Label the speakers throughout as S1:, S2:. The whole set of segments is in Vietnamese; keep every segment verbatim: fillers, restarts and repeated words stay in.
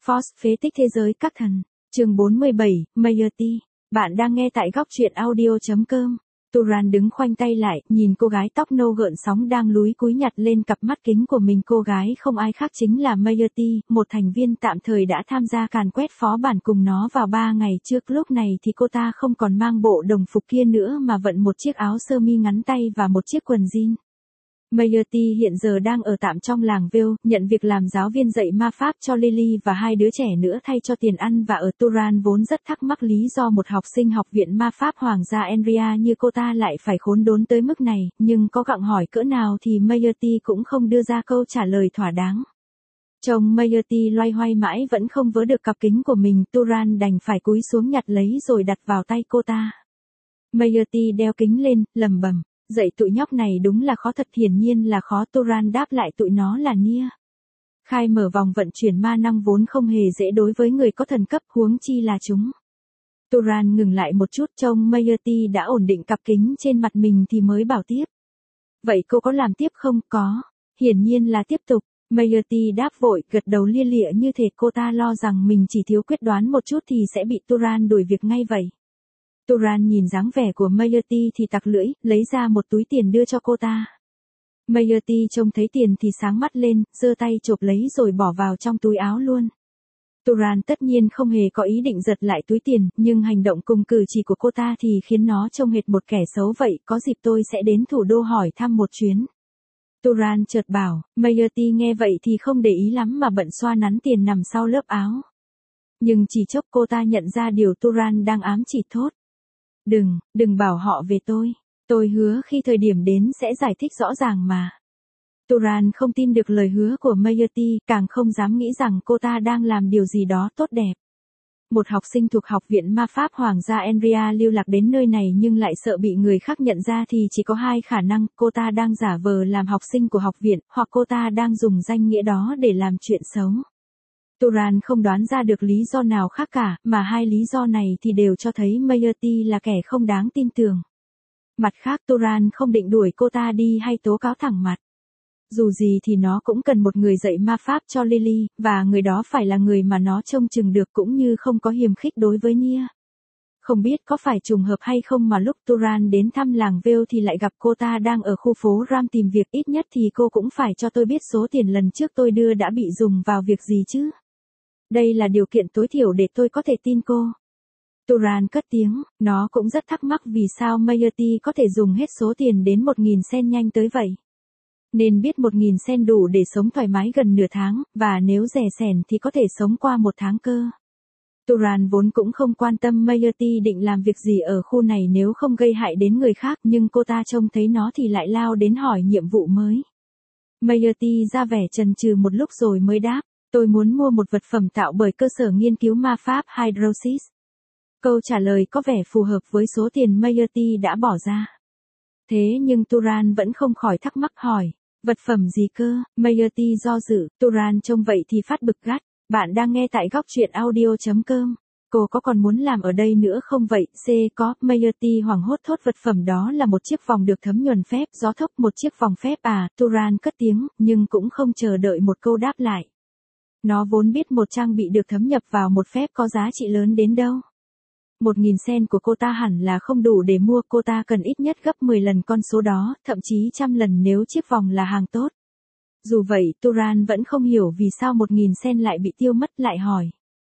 S1: Force phế tích thế giới các thần. Chương bốn mươi bảy, Mayerty. Bạn đang nghe tại góc truyện audio chấm com. Turan đứng khoanh tay lại, nhìn cô gái tóc nâu gợn sóng đang lúi cúi nhặt lên cặp mắt kính của mình. Cô gái không ai khác chính là Mayerty, một thành viên tạm thời đã tham gia càn quét phó bản cùng nó vào ba ngày trước. Lúc này thì cô ta không còn mang bộ đồng phục kia nữa mà vận một chiếc áo sơ mi ngắn tay và một chiếc quần jean. Mayerty hiện giờ đang ở tạm trong làng Veil, nhận việc làm giáo viên dạy ma pháp cho Lily và hai đứa trẻ nữa thay cho tiền ăn và ở. Turan vốn rất thắc mắc lý do một học sinh học viện ma pháp Hoàng gia Enria như cô ta lại phải khốn đốn tới mức này, nhưng có gặng hỏi cỡ nào thì Mayerty cũng không đưa ra câu trả lời thỏa đáng. Trông Mayerty loay hoay mãi vẫn không vớ được cặp kính của mình, Turan đành phải cúi xuống nhặt lấy rồi đặt vào tay cô ta. Mayerty đeo kính lên, lẩm bẩm. Dạy tụi nhóc này đúng là khó thật, hiển nhiên là khó. Turan đáp lại tụi nó là Nia. Khai mở vòng vận chuyển ma năng vốn không hề dễ đối với người có thần cấp, huống chi là chúng. Turan ngừng lại một chút, trông Mayerty đã ổn định cặp kính trên mặt mình thì mới bảo tiếp. Vậy cô có làm tiếp không? Có. Hiển nhiên là tiếp tục. Mayerty đáp vội, gật đầu lia lịa như thể cô ta lo rằng mình chỉ thiếu quyết đoán một chút thì sẽ bị Turan đuổi việc ngay vậy. Turan nhìn dáng vẻ của Mayerty thì tặc lưỡi, lấy ra một túi tiền đưa cho cô ta. Mayerty trông thấy tiền thì sáng mắt lên, giơ tay chộp lấy rồi bỏ vào trong túi áo luôn. Turan tất nhiên không hề có ý định giật lại túi tiền, nhưng hành động cùng cử chỉ của cô ta thì khiến nó trông hệt một kẻ xấu vậy. Có dịp tôi sẽ đến thủ đô hỏi thăm một chuyến. Turan chợt bảo. Mayerty nghe vậy thì không để ý lắm mà bận xoa nắn tiền nằm sau lớp áo. Nhưng chỉ chốc cô ta nhận ra điều Turan đang ám chỉ. Thốt. Đừng, đừng bảo họ về tôi. Tôi hứa khi thời điểm đến sẽ giải thích rõ ràng mà. Turan không tin được lời hứa của Mayerty, càng không dám nghĩ rằng cô ta đang làm điều gì đó tốt đẹp. Một học sinh thuộc học viện ma pháp Hoàng gia Enria lưu lạc đến nơi này nhưng lại sợ bị người khác nhận ra thì chỉ có hai khả năng, cô ta đang giả vờ làm học sinh của học viện, hoặc cô ta đang dùng danh nghĩa đó để làm chuyện xấu. Turan không đoán ra được lý do nào khác cả, mà hai lý do này thì đều cho thấy Mayerty là kẻ không đáng tin tưởng. Mặt khác, Turan không định đuổi cô ta đi hay tố cáo thẳng mặt. Dù gì thì nó cũng cần một người dạy ma pháp cho Lily, và người đó phải là người mà nó trông chừng được cũng như không có hiềm khích đối với Nia. Không biết có phải trùng hợp hay không mà lúc Turan đến thăm làng Veil thì lại gặp cô ta đang ở khu phố Ram tìm việc. Ít nhất thì cô cũng phải cho tôi biết số tiền lần trước tôi đưa đã bị dùng vào việc gì chứ. Đây là điều kiện tối thiểu để tôi có thể tin cô. Turan cất tiếng, nó cũng rất thắc mắc vì sao Mayerty có thể dùng hết số tiền đến một nghìn sen nhanh tới vậy. Nên biết một nghìn sen đủ để sống thoải mái gần nửa tháng, và nếu rẻ sẻn thì có thể sống qua một tháng cơ. Turan vốn cũng không quan tâm Mayerty định làm việc gì ở khu này nếu không gây hại đến người khác, nhưng cô ta trông thấy nó thì lại lao đến hỏi nhiệm vụ mới. Mayerty ra vẻ chần chừ một lúc rồi mới đáp. Tôi muốn mua một vật phẩm tạo bởi cơ sở nghiên cứu ma pháp Hydrosis. Câu trả lời có vẻ phù hợp với số tiền Mayerty đã bỏ ra. Thế nhưng Turan vẫn không khỏi thắc mắc hỏi. Vật phẩm gì cơ? Mayerty do dự. Turan trông vậy thì phát bực gắt. Bạn đang nghe tại góc truyện audio chấm com. Cô có còn muốn làm ở đây nữa không vậy? C. Có. Mayerty hoảng hốt thốt. Vật phẩm đó là một chiếc vòng được thấm nhuần phép gió thốc. Một chiếc vòng phép à? Turan cất tiếng, nhưng cũng không chờ đợi một câu đáp lại. Nó vốn biết một trang bị được thấm nhập vào một phép có giá trị lớn đến đâu. Một nghìn sen của cô ta hẳn là không đủ để mua, cô ta cần ít nhất gấp mười lần con số đó, thậm chí trăm lần nếu chiếc vòng là hàng tốt. Dù vậy, Turan vẫn không hiểu vì sao một nghìn sen lại bị tiêu mất, lại hỏi.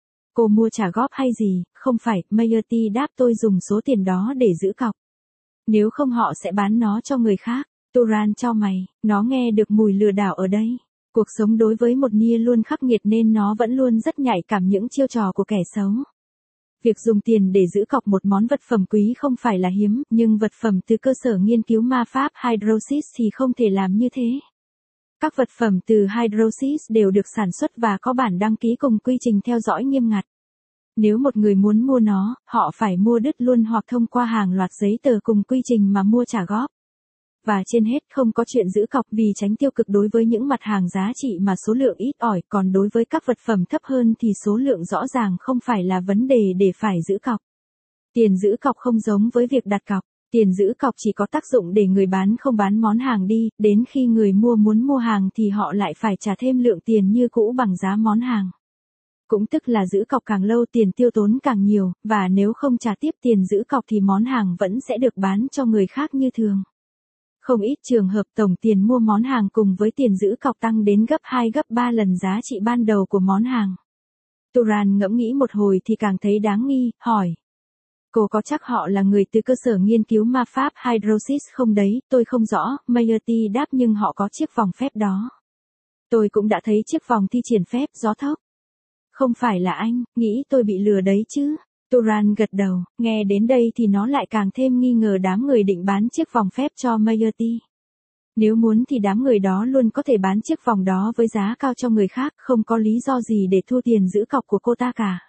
S1: Cô mua trả góp hay gì? Không phải, Mayerty đáp, tôi dùng số tiền đó để giữ cọc. Nếu không họ sẽ bán nó cho người khác. Turan chau mày, nó nghe được mùi lừa đảo ở đây. Cuộc sống đối với một Nia luôn khắc nghiệt nên nó vẫn luôn rất nhạy cảm những chiêu trò của kẻ xấu. Việc dùng tiền để giữ cọc một món vật phẩm quý không phải là hiếm, nhưng vật phẩm từ cơ sở nghiên cứu ma pháp Hydrosis thì không thể làm như thế. Các vật phẩm từ Hydrosis đều được sản xuất và có bản đăng ký cùng quy trình theo dõi nghiêm ngặt. Nếu một người muốn mua nó, họ phải mua đứt luôn hoặc thông qua hàng loạt giấy tờ cùng quy trình mà mua trả góp. Và trên hết không có chuyện giữ cọc vì tránh tiêu cực đối với những mặt hàng giá trị mà số lượng ít ỏi, còn đối với các vật phẩm thấp hơn thì số lượng rõ ràng không phải là vấn đề để phải giữ cọc. Tiền giữ cọc không giống với việc đặt cọc. Tiền giữ cọc chỉ có tác dụng để người bán không bán món hàng đi, đến khi người mua muốn mua hàng thì họ lại phải trả thêm lượng tiền như cũ bằng giá món hàng. Cũng tức là giữ cọc càng lâu tiền tiêu tốn càng nhiều, và nếu không trả tiếp tiền giữ cọc thì món hàng vẫn sẽ được bán cho người khác như thường. Không ít trường hợp tổng tiền mua món hàng cùng với tiền giữ cọc tăng đến gấp hai gấp ba lần giá trị ban đầu của món hàng. Turan ngẫm nghĩ một hồi thì càng thấy đáng nghi, hỏi. Cô có chắc họ là người từ cơ sở nghiên cứu ma pháp Hydrosis không đấy? Tôi không rõ, Mayerty đáp, nhưng họ có chiếc vòng phép đó. Tôi cũng đã thấy chiếc vòng thi triển phép gió thốc. Không phải là anh, nghĩ tôi bị lừa đấy chứ? Turan gật đầu, nghe đến đây thì nó lại càng thêm nghi ngờ đám người định bán chiếc vòng phép cho Mayerty. Nếu muốn thì đám người đó luôn có thể bán chiếc vòng đó với giá cao cho người khác, không có lý do gì để thu tiền giữ cọc của cô ta cả.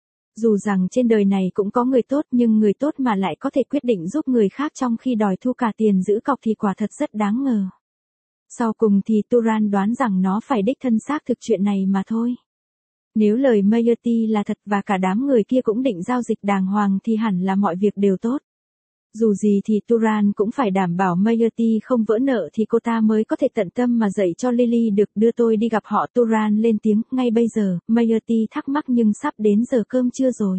S1: Dù rằng trên đời này cũng có người tốt, nhưng người tốt mà lại có thể quyết định giúp người khác trong khi đòi thu cả tiền giữ cọc thì quả thật rất đáng ngờ. Sau cùng thì Turan đoán rằng nó phải đích thân xác thực chuyện này mà thôi. Nếu lời Mayerty là thật và cả đám người kia cũng định giao dịch đàng hoàng thì hẳn là mọi việc đều tốt. Dù gì thì Turan cũng phải đảm bảo Mayerty không vỡ nợ thì cô ta mới có thể tận tâm mà dạy cho Lily được. Đưa tôi đi gặp họ. Turan lên tiếng, ngay bây giờ. Mayerty thắc mắc, nhưng sắp đến giờ cơm trưa rồi.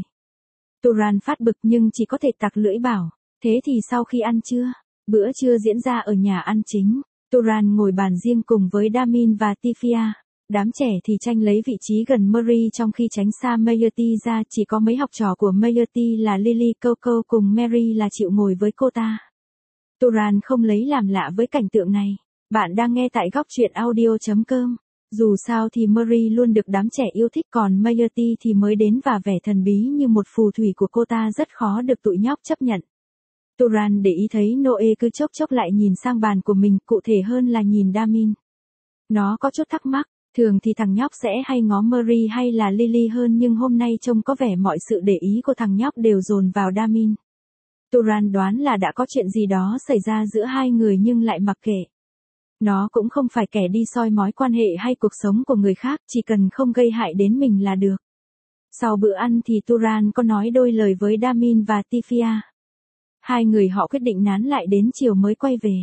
S1: Turan phát bực nhưng chỉ có thể tặc lưỡi bảo, thế thì sau khi ăn trưa, bữa trưa diễn ra ở nhà ăn chính. Turan ngồi bàn riêng cùng với Damin và Tifia. Đám trẻ thì tranh lấy vị trí gần Mary trong khi tránh xa Mayerty ra. Chỉ có mấy học trò của Mayerty là Lily, Coco cùng Mary là chịu ngồi với cô ta. Turan không lấy làm lạ với cảnh tượng này. Bạn đang nghe tại góc truyện audio chấm com. Dù sao thì Mary luôn được đám trẻ yêu thích, còn Mayerty thì mới đến và vẻ thần bí như một phù thủy của cô ta rất khó được tụi nhóc chấp nhận. Turan để ý thấy Noe cứ chốc chốc lại nhìn sang bàn của mình, cụ thể hơn là nhìn Damin. Nó có chút thắc mắc. Thường thì thằng nhóc sẽ hay ngó Mary hay là Lily hơn, nhưng hôm nay trông có vẻ mọi sự để ý của thằng nhóc đều dồn vào Damin. Turan đoán là đã có chuyện gì đó xảy ra giữa hai người nhưng lại mặc kệ. Nó cũng không phải kẻ đi soi mói quan hệ hay cuộc sống của người khác, chỉ cần không gây hại đến mình là được. Sau bữa ăn thì Turan có nói đôi lời với Damin và Tifia. Hai người họ quyết định nán lại đến chiều mới quay về.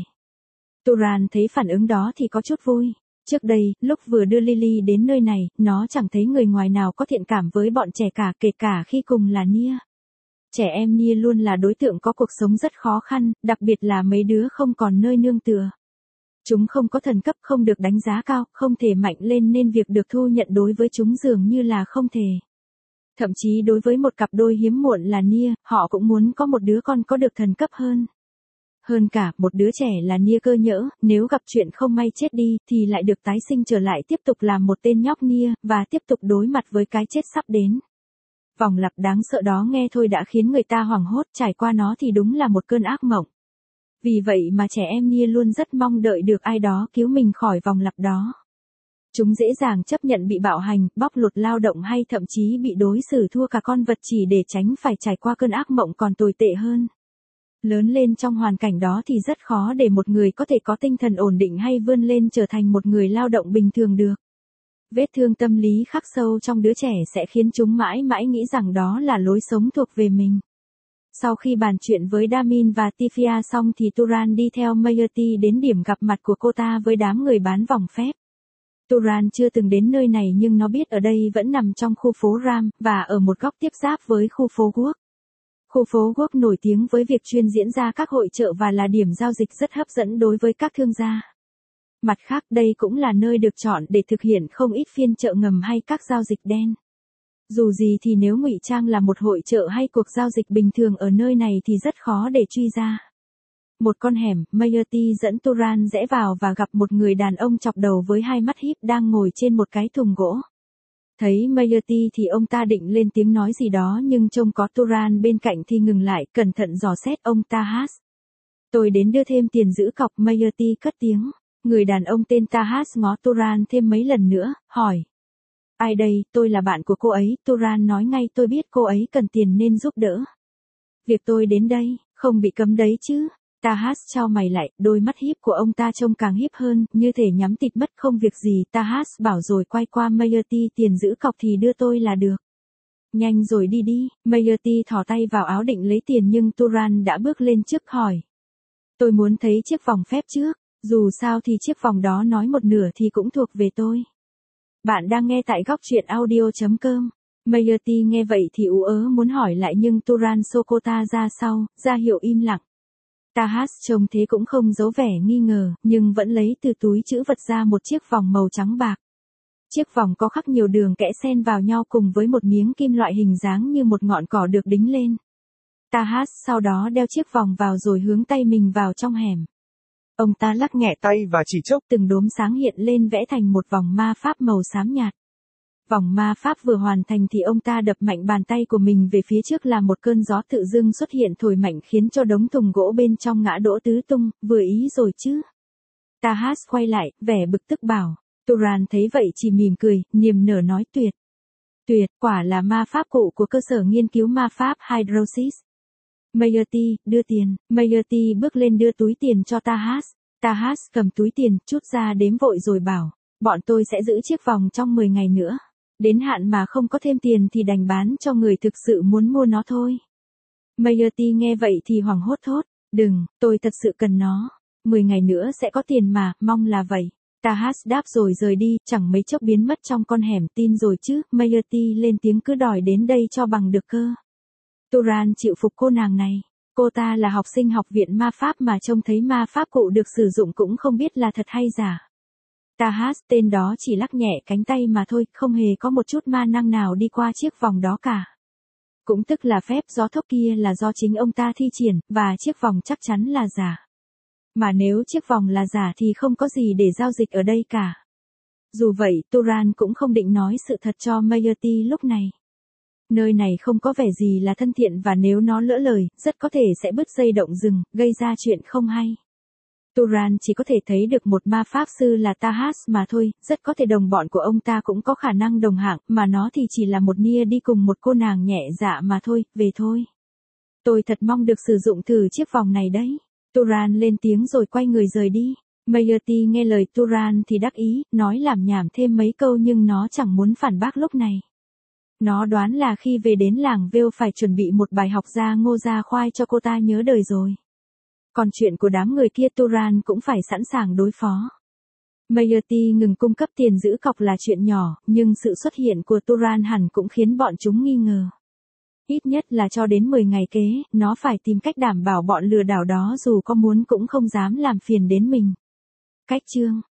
S1: Turan thấy phản ứng đó thì có chút vui. Trước đây, lúc vừa đưa Lily đến nơi này, nó chẳng thấy người ngoài nào có thiện cảm với bọn trẻ cả, kể cả khi cùng là Nia. Trẻ em Nia luôn là đối tượng có cuộc sống rất khó khăn, đặc biệt là mấy đứa không còn nơi nương tựa. Chúng không có thần cấp, không được đánh giá cao, không thể mạnh lên nên việc được thu nhận đối với chúng dường như là không thể. Thậm chí đối với một cặp đôi hiếm muộn là Nia, họ cũng muốn có một đứa con có được thần cấp hơn. Hơn cả, một đứa trẻ là Nia cơ nhỡ, nếu gặp chuyện không may chết đi, thì lại được tái sinh trở lại tiếp tục làm một tên nhóc Nia, và tiếp tục đối mặt với cái chết sắp đến. Vòng lặp đáng sợ đó nghe thôi đã khiến người ta hoảng hốt, trải qua nó thì đúng là một cơn ác mộng. Vì vậy mà trẻ em Nia luôn rất mong đợi được ai đó cứu mình khỏi vòng lặp đó. Chúng dễ dàng chấp nhận bị bạo hành, bóc lột lao động hay thậm chí bị đối xử thua cả con vật chỉ để tránh phải trải qua cơn ác mộng còn tồi tệ hơn. Lớn lên trong hoàn cảnh đó thì rất khó để một người có thể có tinh thần ổn định hay vươn lên trở thành một người lao động bình thường được. Vết thương tâm lý khắc sâu trong đứa trẻ sẽ khiến chúng mãi mãi nghĩ rằng đó là lối sống thuộc về mình. Sau khi bàn chuyện với Damin và Tifia xong thì Turan đi theo Mayerty đến điểm gặp mặt của cô ta với đám người bán vòng phép. Turan chưa từng đến nơi này nhưng nó biết ở đây vẫn nằm trong khu phố Ram, và ở một góc tiếp giáp với khu phố Guốc. Khu phố Guốc nổi tiếng với việc chuyên diễn ra các hội chợ và là điểm giao dịch rất hấp dẫn đối với các thương gia. Mặt khác, đây cũng là nơi được chọn để thực hiện không ít phiên chợ ngầm hay các giao dịch đen. Dù gì thì nếu ngụy trang là một hội chợ hay cuộc giao dịch bình thường ở nơi này thì rất khó để truy ra. Một con hẻm, Mayerty dẫn Turan rẽ vào và gặp một người đàn ông chọc đầu với hai mắt híp đang ngồi trên một cái thùng gỗ. Thấy Mayerty thì ông ta định lên tiếng nói gì đó nhưng trông có Turan bên cạnh thì ngừng lại, cẩn thận dò xét ông Tahas. Tôi đến đưa thêm tiền giữ cọc, Mayerty cất tiếng. Người đàn ông tên Tahas ngó Turan thêm mấy lần nữa, hỏi. Ai đây? Tôi là bạn của cô ấy. Turan nói ngay, tôi biết cô ấy cần tiền nên giúp đỡ. Việc tôi đến đây, không bị cấm đấy chứ. Tahas chau mày lại, đôi mắt híp của ông ta trông càng híp hơn, như thể nhắm tịt mất. Không việc gì, Tahas bảo rồi quay qua Mayerty, tiền giữ cọc thì đưa tôi là được. Nhanh rồi đi đi. Mayerty thò tay vào áo định lấy tiền nhưng Turan đã bước lên trước hỏi. Tôi muốn thấy chiếc vòng phép trước, dù sao thì chiếc vòng đó nói một nửa thì cũng thuộc về tôi. Bạn đang nghe tại góc truyện audio.com. Mayerty nghe vậy thì ú ớ muốn hỏi lại nhưng Turan xô cô ta ra sau, ra hiệu im lặng. Tahas trông thế cũng không giấu vẻ nghi ngờ, nhưng vẫn lấy từ túi trữ vật ra một chiếc vòng màu trắng bạc. Chiếc vòng có khắc nhiều đường kẽ xen vào nhau cùng với một miếng kim loại hình dáng như một ngọn cỏ được đính lên. Tahas sau đó đeo chiếc vòng vào rồi hướng tay mình vào trong hẻm. Ông ta lắc nhẹ
S2: tay và chỉ chốc
S1: từng đốm sáng hiện lên vẽ thành một vòng ma pháp màu xám nhạt. Vòng ma pháp vừa hoàn thành thì ông ta đập mạnh bàn tay của mình về phía trước là một cơn gió tự dưng xuất hiện thổi mạnh khiến cho đống thùng gỗ bên trong ngã đổ tứ tung, vừa ý rồi chứ. Tahas quay lại, vẻ bực tức bảo. Turan thấy vậy chỉ mỉm cười, niềm nở nói tuyệt. Tuyệt, quả là ma pháp cụ của cơ sở nghiên cứu ma pháp Hydrosis. Mayerty, đưa tiền. Mayerty bước lên đưa túi tiền cho Tahas. Tahas cầm túi tiền, chút ra đếm vội rồi bảo. Bọn tôi sẽ giữ chiếc vòng trong mười ngày nữa. Đến hạn mà không có thêm tiền thì đành bán cho người thực sự muốn mua nó thôi. Mayerty nghe vậy thì hoảng hốt thốt. Đừng, tôi thật sự cần nó. mười ngày nữa sẽ có tiền mà, mong là vậy. Tahas đáp rồi rời đi, chẳng mấy chốc biến mất trong con hẻm. Tin rồi chứ, Mayerty lên tiếng cứ đòi đến đây cho bằng được cơ. Turan chịu phục cô nàng này. Cô ta là học sinh học viện ma pháp mà trông thấy ma pháp cụ được sử dụng cũng không biết là thật hay giả. Tahas tên đó chỉ lắc nhẹ cánh tay mà thôi, không hề có một chút ma năng nào đi qua chiếc vòng đó cả. Cũng tức là phép gió thốc kia là do chính ông ta thi triển, và chiếc vòng chắc chắn là giả. Mà nếu chiếc vòng là giả thì không có gì để giao dịch ở đây cả. Dù vậy, Turan cũng không định nói sự thật cho Mayerty lúc này. Nơi này không có vẻ gì là thân thiện và nếu nó lỡ lời, rất có thể sẽ bứt dây động rừng, gây ra chuyện không hay. Turan chỉ có thể thấy được một ma pháp sư là Tahas mà thôi, rất có thể đồng bọn của ông ta cũng có khả năng đồng hạng, mà nó thì chỉ là một nia đi cùng một cô nàng nhẹ dạ mà thôi, về thôi. Tôi thật mong được sử dụng thử chiếc vòng này đấy. Turan lên tiếng rồi quay người rời đi. Mayerty nghe lời Turan thì đắc ý, nói làm nhảm thêm mấy câu nhưng nó chẳng muốn phản bác lúc này. Nó đoán là khi về đến làng Vale phải chuẩn bị một bài học ra ngô ra khoai cho cô ta nhớ đời rồi. Còn chuyện của đám người kia Turan cũng phải sẵn sàng đối phó. Mayerty ngừng cung cấp tiền giữ cọc là chuyện nhỏ, nhưng sự xuất hiện của Turan hẳn cũng khiến bọn chúng nghi ngờ. Ít nhất là cho đến mười ngày kế, nó phải tìm cách đảm bảo bọn lừa đảo đó dù có muốn cũng không dám làm phiền đến mình. Cách chương